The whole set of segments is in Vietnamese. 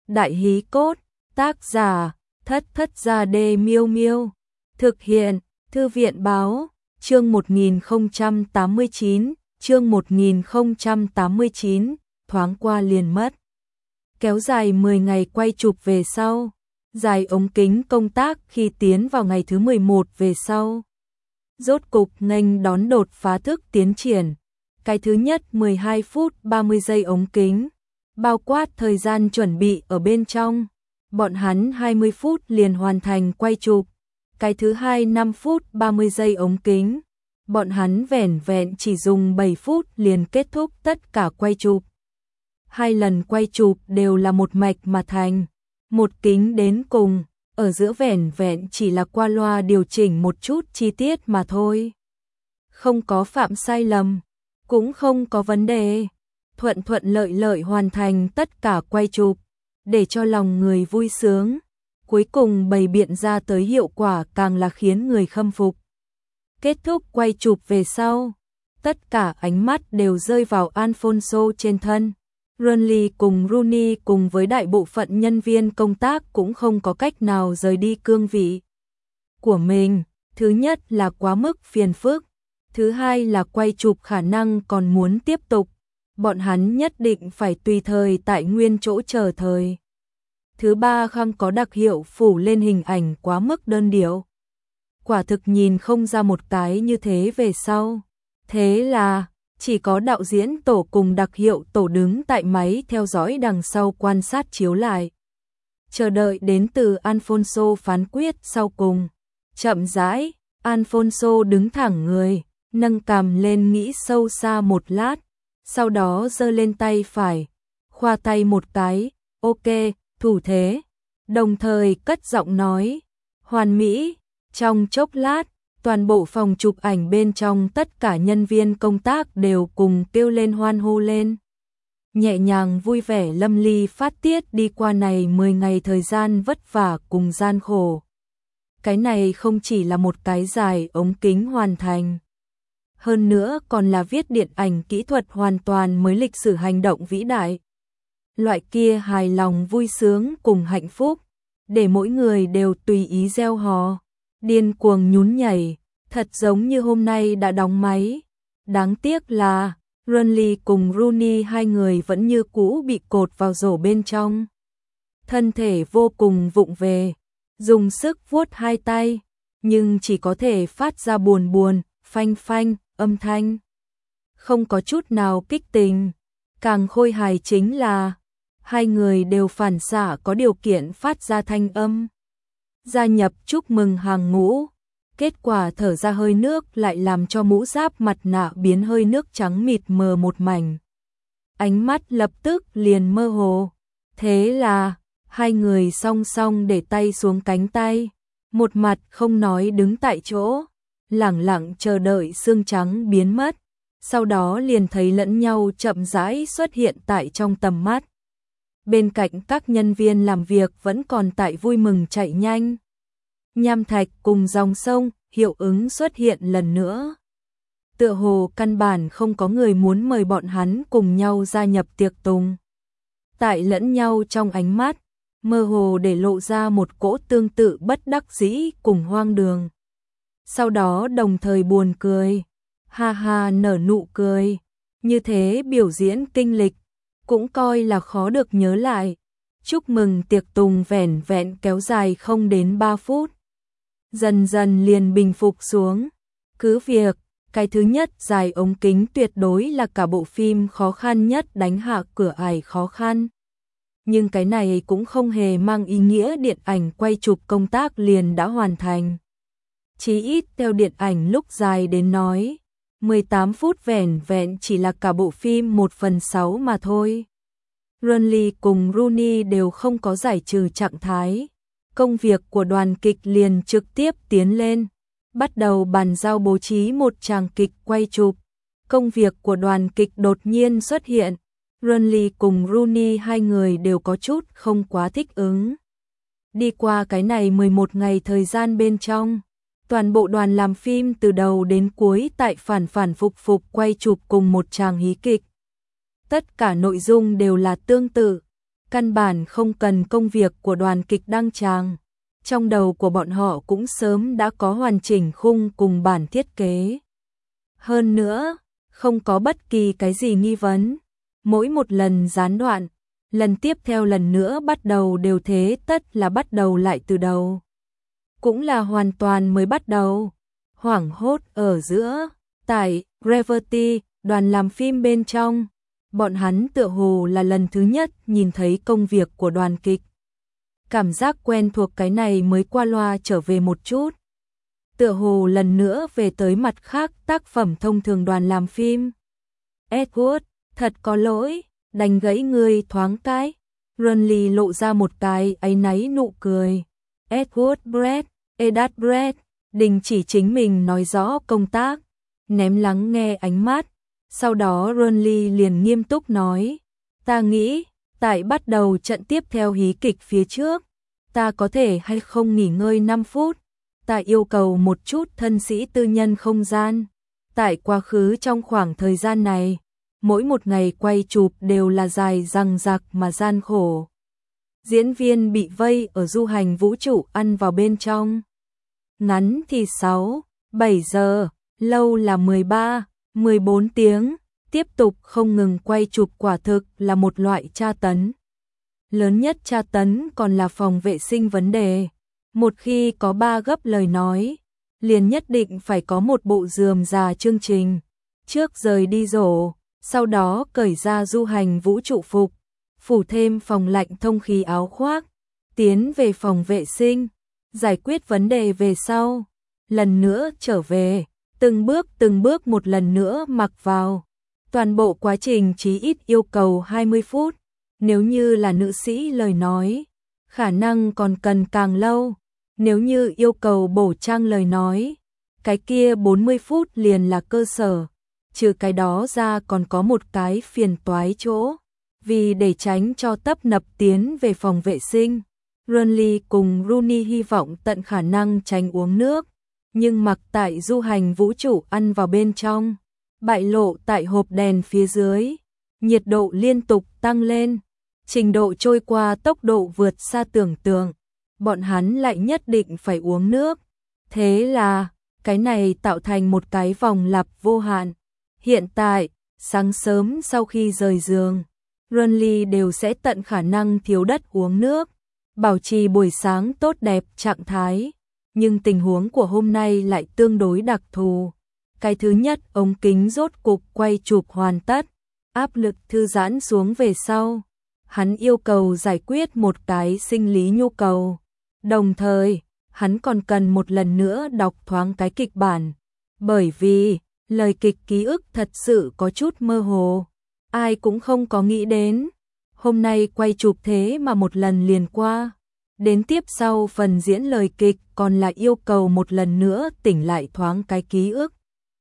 Đại hí cốt, tác giả, Thất Thất Gia Đê Miêu Miêu. Thực hiện, Thư viện báo, chương 1089, chương 1089, thoáng qua liền mất. Kéo dài 10 ngày quay chụp về sau, dài ống kính công tác khi tiến vào ngày thứ 11 về sau. Rốt cục nghênh đón đột phá thức tiến triển. Cái thứ nhất 12 phút 30 giây ống kính, bao quát thời gian chuẩn bị ở bên trong. Bọn hắn 20 phút liền hoàn thành quay chụp. Cái thứ hai 5 phút 30 giây ống kính, bọn hắn vẻn vẹn chỉ dùng 7 phút liền kết thúc tất cả quay chụp. Hai lần quay chụp đều là một mạch mà thành, một kính đến cùng, ở giữa vẻn vẹn chỉ là qua loa điều chỉnh một chút chi tiết mà thôi. Không có phạm sai lầm, cũng không có vấn đề, thuận thuận lợi lợi hoàn thành tất cả quay chụp, để cho lòng người vui sướng. Cuối cùng bày biện ra tới hiệu quả càng là khiến người khâm phục. Kết thúc quay chụp về sau, tất cả ánh mắt đều rơi vào Alfonso trên thân. Renly cùng Rooney cùng với đại bộ phận nhân viên công tác cũng không có cách nào rời đi cương vị của mình. Thứ nhất là quá mức phiền phức, thứ hai là quay chụp khả năng còn muốn tiếp tục. Bọn hắn nhất định phải tùy thời tại nguyên chỗ chờ thời. Thứ ba không có đặc hiệu phủ lên hình ảnh quá mức đơn điệu. Quả thực nhìn không ra một cái như thế về sau. Thế là chỉ có đạo diễn tổ cùng đặc hiệu tổ đứng tại máy theo dõi đằng sau quan sát chiếu lại. Chờ đợi đến từ Alfonso phán quyết sau cùng. Chậm rãi, Alfonso đứng thẳng người, nâng cằm lên nghĩ sâu xa một lát. Sau đó giơ lên tay phải, khoa tay một cái, ok, thủ thế. Đồng thời cất giọng nói, hoàn mỹ. Trong chốc lát, toàn bộ phòng chụp ảnh bên trong tất cả nhân viên công tác đều cùng kêu lên hoan hô lên. Nhẹ nhàng vui vẻ lâm ly phát tiết đi qua này 10 ngày thời gian vất vả cùng gian khổ. Cái này không chỉ là một cái dài ống kính hoàn thành. Hơn nữa còn là viết điện ảnh kỹ thuật hoàn toàn mới lịch sử hành động vĩ đại. Loại kia hài lòng vui sướng cùng hạnh phúc, để mỗi người đều tùy ý reo hò, điên cuồng nhún nhảy, thật giống như hôm nay đã đóng máy. Đáng tiếc là, Renly cùng Rooney hai người vẫn như cũ bị cột vào rổ bên trong. Thân thể vô cùng vụng về, dùng sức vuốt hai tay, nhưng chỉ có thể phát ra buồn buồn, phanh phanh, âm thanh. Không có chút nào kích tình. Càng khôi hài chính là hai người đều phản xạ có điều kiện phát ra thanh âm. Gia nhập chúc mừng hàng ngũ. Kết quả thở ra hơi nước lại làm cho mũ giáp mặt nạ biến hơi nước trắng mịt mờ một mảnh. Ánh mắt lập tức liền mơ hồ. Thế là hai người song song để tay xuống cánh tay, một mặt không nói đứng tại chỗ, lẳng lặng chờ đợi xương trắng biến mất. Sau đó liền thấy lẫn nhau chậm rãi xuất hiện tại trong tầm mắt. Bên cạnh các nhân viên làm việc vẫn còn tại vui mừng chạy nhanh. Nham thạch cùng dòng sông, hiệu ứng xuất hiện lần nữa. Tựa hồ căn bản không có người muốn mời bọn hắn cùng nhau gia nhập tiệc tùng. Tại lẫn nhau trong ánh mắt, mơ hồ để lộ ra một cỗ tương tự bất đắc dĩ cùng hoang đường. Sau đó đồng thời buồn cười, ha ha nở nụ cười. Như thế biểu diễn kinh lịch, cũng coi là khó được nhớ lại. Chúc mừng tiệc tùng vẻn vẹn kéo dài không đến 3 phút. Dần dần liền bình phục xuống. Cứ việc, cái thứ nhất dài ống kính tuyệt đối là cả bộ phim khó khăn nhất đánh hạ cửa ải khó khăn. Nhưng cái này cũng không hề mang ý nghĩa điện ảnh quay chụp công tác liền đã hoàn thành. Chí ít theo điện ảnh lúc dài đến nói, 18 phút vẻn vẹn chỉ là cả bộ phim 1/6 mà thôi. Renly cùng Rooney đều không có giải trừ trạng thái. Công việc của đoàn kịch liền trực tiếp tiến lên, bắt đầu bàn giao bố trí một tràng kịch quay chụp. Công việc của đoàn kịch đột nhiên xuất hiện. Renly cùng Rooney hai người đều có chút không quá thích ứng. Đi qua cái này 11 ngày thời gian bên trong, toàn bộ đoàn làm phim từ đầu đến cuối tại phản phản phục phục quay chụp cùng một tràng hí kịch. Tất cả nội dung đều là tương tự, căn bản không cần công việc của đoàn kịch đăng tràng. Trong đầu của bọn họ cũng sớm đã có hoàn chỉnh khung cùng bản thiết kế. Hơn nữa, không có bất kỳ cái gì nghi vấn. Mỗi một lần gián đoạn, lần tiếp theo lần nữa bắt đầu đều thế, tất là bắt đầu lại từ đầu. Cũng là hoàn toàn mới bắt đầu. Hoảng hốt ở giữa, tại Reverty, đoàn làm phim bên trong, bọn hắn tựa hồ là lần thứ nhất nhìn thấy công việc của đoàn kịch. Cảm giác quen thuộc cái này mới qua loa trở về một chút. Tựa hồ lần nữa về tới mặt khác tác phẩm thông thường đoàn làm phim. Edward, thật có lỗi, đành gãy người thoáng cái. Runley lộ ra một cái áy náy nụ cười. Edward Brett, đình chỉ chính mình nói rõ công tác, ném lắng nghe ánh mắt. Sau đó Runley liền nghiêm túc nói, ta nghĩ, tại bắt đầu trận tiếp theo hí kịch phía trước, ta có thể hay không nghỉ ngơi 5 phút, ta yêu cầu một chút thân sĩ tư nhân không gian. Tại quá khứ trong khoảng thời gian này, mỗi một ngày quay chụp đều là dài dằng dặc mà gian khổ. Diễn viên bị vây ở du hành vũ trụ ăn vào bên trong. Ngắn thì 6, 7 giờ, lâu là 13, 14 tiếng, tiếp tục không ngừng quay chụp quả thực là một loại tra tấn. Lớn nhất tra tấn còn là phòng vệ sinh vấn đề. Một khi có 3 gấp lời nói, liền nhất định phải có một bộ rườm rà chương trình. Trước rời đi rổ, sau đó cởi ra du hành vũ trụ phục, phủ thêm phòng lạnh thông khí áo khoác, tiến về phòng vệ sinh, giải quyết vấn đề về sau, lần nữa trở về, từng bước một lần nữa mặc vào. Toàn bộ quá trình chí ít yêu cầu 20 phút, nếu như là nữ sĩ lời nói, khả năng còn cần càng lâu, nếu như yêu cầu bổ trang lời nói, cái kia 40 phút liền là cơ sở. Trừ cái đó ra còn có một cái phiền toái chỗ, vì để tránh cho tấp nập tiến về phòng vệ sinh, Runley cùng Rooney hy vọng tận khả năng tránh uống nước, nhưng mặc tại du hành vũ trụ ăn vào bên trong, bại lộ tại hộp đèn phía dưới, nhiệt độ liên tục tăng lên, trình độ trôi qua tốc độ vượt xa tưởng tượng, bọn hắn lại nhất định phải uống nước. Thế là, cái này tạo thành một cái vòng lặp vô hạn. Hiện tại, sáng sớm sau khi rời giường, Runley đều sẽ tận khả năng thiếu đất uống nước, bảo trì buổi sáng tốt đẹp trạng thái. Nhưng tình huống của hôm nay lại tương đối đặc thù. Cái thứ nhất, ống kính rốt cục quay chụp hoàn tất, áp lực thư giãn xuống về sau. Hắn yêu cầu giải quyết một cái sinh lý nhu cầu. Đồng thời, hắn còn cần một lần nữa đọc thoáng cái kịch bản. Bởi vì, lời kịch ký ức thật sự có chút mơ hồ. Ai cũng không có nghĩ đến. Hôm nay quay chụp thế mà một lần liền qua. Đến tiếp sau phần diễn lời kịch còn là yêu cầu một lần nữa tỉnh lại thoáng cái ký ức.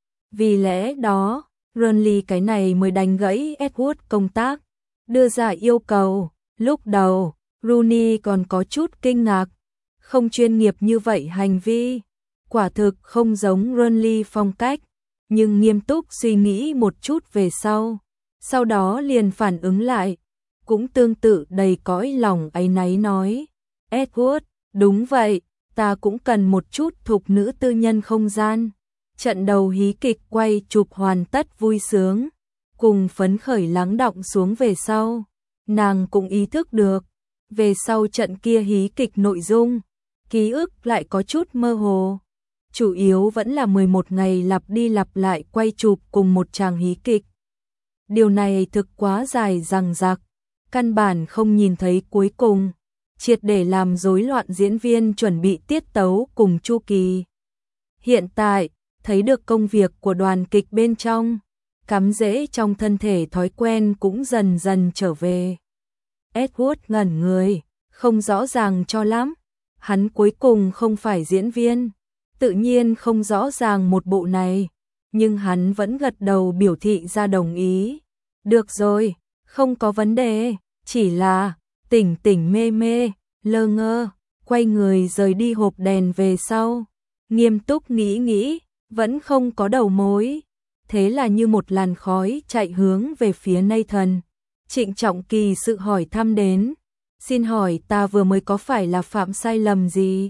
Vì lẽ đó, Runley cái này mới đánh gãy Edward công tác, đưa ra yêu cầu. Lúc đầu, Rooney còn có chút kinh ngạc, không chuyên nghiệp như vậy hành vi, quả thực không giống Runley phong cách, nhưng nghiêm túc suy nghĩ một chút về sau đó liền phản ứng lại, cũng tương tự đầy cõi lòng áy náy nói, Edward, đúng vậy, ta cũng cần một chút thục nữ tư nhân không gian. Trận đầu hí kịch quay chụp hoàn tất vui sướng, cùng phấn khởi lắng đọng xuống về sau, nàng cũng ý thức được, về sau trận kia hí kịch nội dung, ký ức lại có chút mơ hồ. Chủ yếu vẫn là 11 ngày lặp đi lặp lại quay chụp cùng một tràng hí kịch. Điều này thực quá dài dằng dặc, căn bản không nhìn thấy cuối cùng, triệt để làm rối loạn diễn viên chuẩn bị tiết tấu cùng chu kỳ. Hiện tại, thấy được công việc của đoàn kịch bên trong, cắm rễ trong thân thể thói quen cũng dần dần trở về. Edward ngẩn người, không rõ ràng cho lắm, hắn cuối cùng không phải diễn viên, tự nhiên không rõ ràng một bộ này, nhưng hắn vẫn gật đầu biểu thị ra đồng ý. Được rồi, không có vấn đề, chỉ là tỉnh tỉnh mê mê, lơ ngơ, quay người rời đi hộp đèn về sau, nghiêm túc nghĩ, vẫn không có đầu mối, thế là như một làn khói chạy hướng về phía Nathan. Trịnh trọng kỳ sự hỏi thăm đến. Xin hỏi ta vừa mới có phải là phạm sai lầm gì?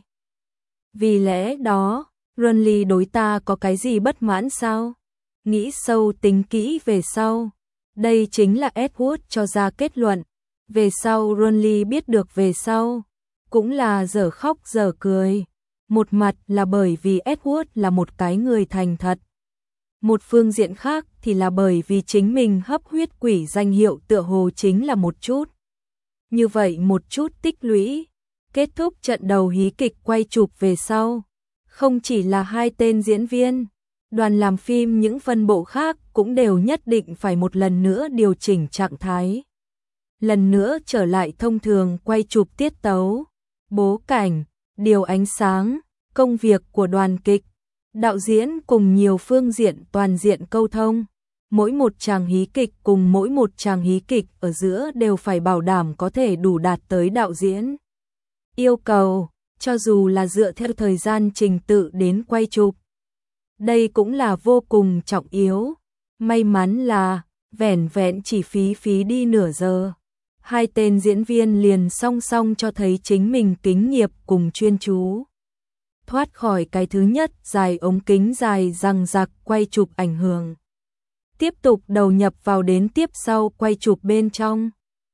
Vì lẽ đó, Runly đối ta có cái gì bất mãn sao? Nghĩ sâu tính kỹ về sau. Đây chính là Edward cho ra kết luận. Về sau Runly biết được về sau. Cũng là dở khóc dở cười. Một mặt là bởi vì Edward là một cái người thành thật. Một phương diện khác thì là bởi vì chính mình hấp huyết quỷ danh hiệu tựa hồ chính là một chút. Như vậy một chút tích lũy. Kết thúc trận đầu hí kịch quay chụp về sau. Không chỉ là hai tên diễn viên, đoàn làm phim những phân bộ khác cũng đều nhất định phải một lần nữa điều chỉnh trạng thái. Lần nữa trở lại thông thường quay chụp tiết tấu, bố cảnh, điều ánh sáng, công việc của đoàn kịch, đạo diễn cùng nhiều phương diện toàn diện câu thông. Mỗi một tràng hí kịch cùng mỗi một tràng hí kịch ở giữa đều phải bảo đảm có thể đủ đạt tới đạo diễn yêu cầu, cho dù là dựa theo thời gian trình tự đến quay chụp. Đây cũng là vô cùng trọng yếu. May mắn là vẻn vẹn chỉ phí đi nửa giờ. Hai tên diễn viên liền song song cho thấy chính mình kính nghiệp cùng chuyên chú. Thoát khỏi cái thứ nhất dài ống kính dài răng rạc quay chụp ảnh hưởng. Tiếp tục đầu nhập vào đến tiếp sau quay chụp bên trong.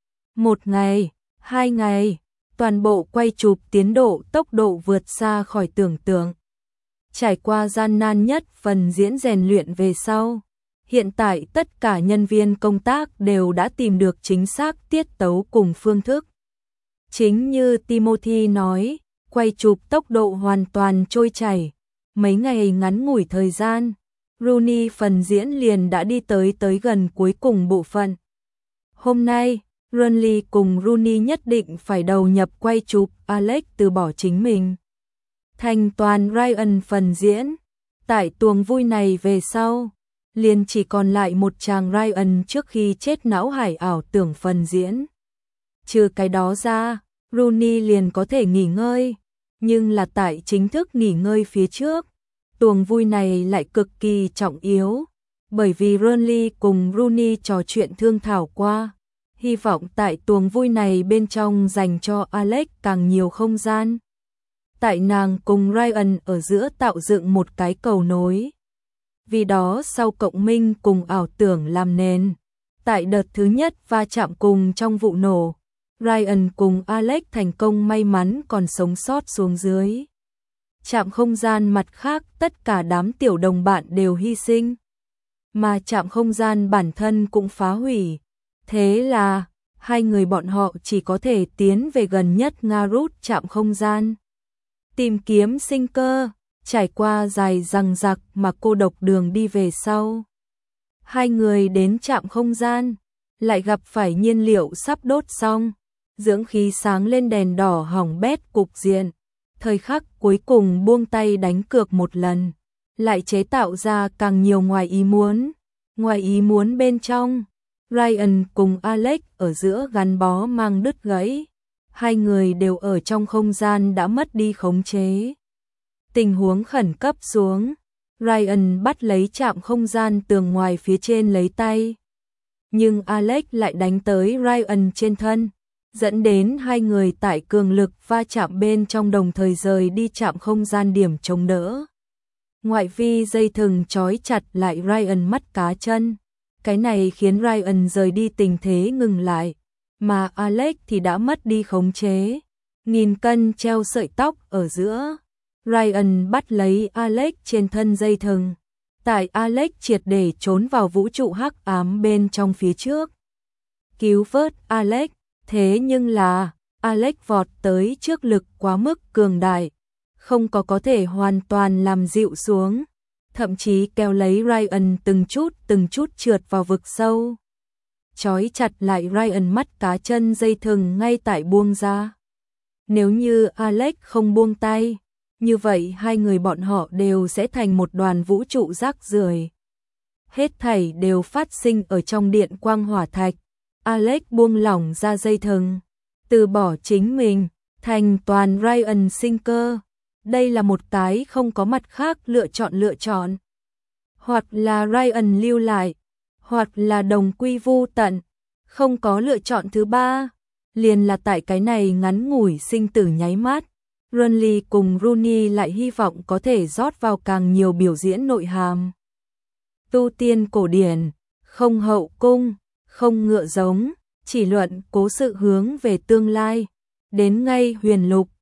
1 ngày, 2 ngày, toàn bộ quay chụp tiến độ tốc độ vượt xa khỏi tưởng tượng. Trải qua gian nan nhất phần diễn rèn luyện về sau. Hiện tại tất cả nhân viên công tác đều đã tìm được chính xác tiết tấu cùng phương thức. Chính như Timothy nói, quay chụp tốc độ hoàn toàn trôi chảy. Mấy ngày ngắn ngủi thời gian, Rooney phần diễn liền đã đi tới gần cuối cùng bộ phận. Hôm nay, Runly cùng Rooney nhất định phải đầu nhập quay chụp, Alex từ bỏ chính mình. Thành toàn Ryan phần diễn. Tại tuồng vui này về sau, liền chỉ còn lại một chàng Ryan trước khi chết não hải ảo tưởng phần diễn. Trừ cái đó ra, Rooney liền có thể nghỉ ngơi, nhưng là tại chính thức nghỉ ngơi phía trước, tuồng vui này lại cực kỳ trọng yếu, bởi vì Runly cùng Rooney trò chuyện thương thảo qua, hy vọng tại tuồng vui này bên trong dành cho Alex càng nhiều không gian. Tại nàng cùng Ryan ở giữa tạo dựng một cái cầu nối. Vì đó sau cộng minh cùng ảo tưởng làm nền, tại đợt thứ nhất va chạm cùng trong vụ nổ, Ryan cùng Alex thành công may mắn còn sống sót xuống dưới. Trạm không gian mặt khác tất cả đám tiểu đồng bạn đều hy sinh, mà trạm không gian bản thân cũng phá hủy. Thế là, hai người bọn họ chỉ có thể tiến về gần nhất Nga-rút trạm không gian. Tìm kiếm sinh cơ, trải qua dài dằng dặc mà cô độc đường đi về sau. Hai người đến trạm không gian, lại gặp phải nhiên liệu sắp đốt xong, dưỡng khí sáng lên đèn đỏ hỏng bét cục diện. Thời khắc cuối cùng buông tay đánh cược một lần, lại chế tạo ra càng nhiều ngoài ý muốn. Ngoài ý muốn bên trong, Ryan cùng Alex ở giữa gắn bó mang đứt gãy. Hai người đều ở trong không gian đã mất đi khống chế. Tình huống khẩn cấp xuống, Ryan bắt lấy chạm không gian tường ngoài phía trên lấy tay. Nhưng Alex lại đánh tới Ryan trên thân, dẫn đến hai người tại cường lực va chạm bên trong đồng thời rời đi chạm không gian điểm chống đỡ. Ngoại vi dây thừng trói chặt lại Ryan mắt cá chân. Cái này khiến Ryan rời đi tình thế ngừng lại, mà Alex thì đã mất đi khống chế. 1000 cân treo sợi tóc ở giữa. Ryan bắt lấy Alex trên thân dây thừng. Tại Alex triệt để trốn vào vũ trụ hắc ám bên trong phía trước. Cứu vớt Alex, thế nhưng là Alex vọt tới trước lực quá mức cường đại, không có thể hoàn toàn làm dịu xuống, thậm chí kéo lấy Ryan từng chút trượt vào vực sâu. Trói chặt lại Ryan mắt cá chân dây thừng ngay tại buông ra. Nếu như Alex không buông tay, như vậy hai người bọn họ đều sẽ thành một đoàn vũ trụ rác rưởi. Hết thảy đều phát sinh ở trong điện quang hỏa thạch. Alex buông lỏng ra dây thừng, từ bỏ chính mình, thành toàn Ryan sinh cơ. Đây là một cái không có mặt khác lựa chọn. Hoặc là Ryan lưu lại, hoặc là đồng quy vu tận. Không có lựa chọn thứ ba, liền là tại cái này ngắn ngủi sinh tử nháy mắt. Burnley cùng Rooney lại hy vọng có thể rót vào càng nhiều biểu diễn nội hàm. Tu tiên cổ điển, không hậu cung, không ngựa giống, chỉ luận cố sự hướng về tương lai. Đến ngay huyền lục,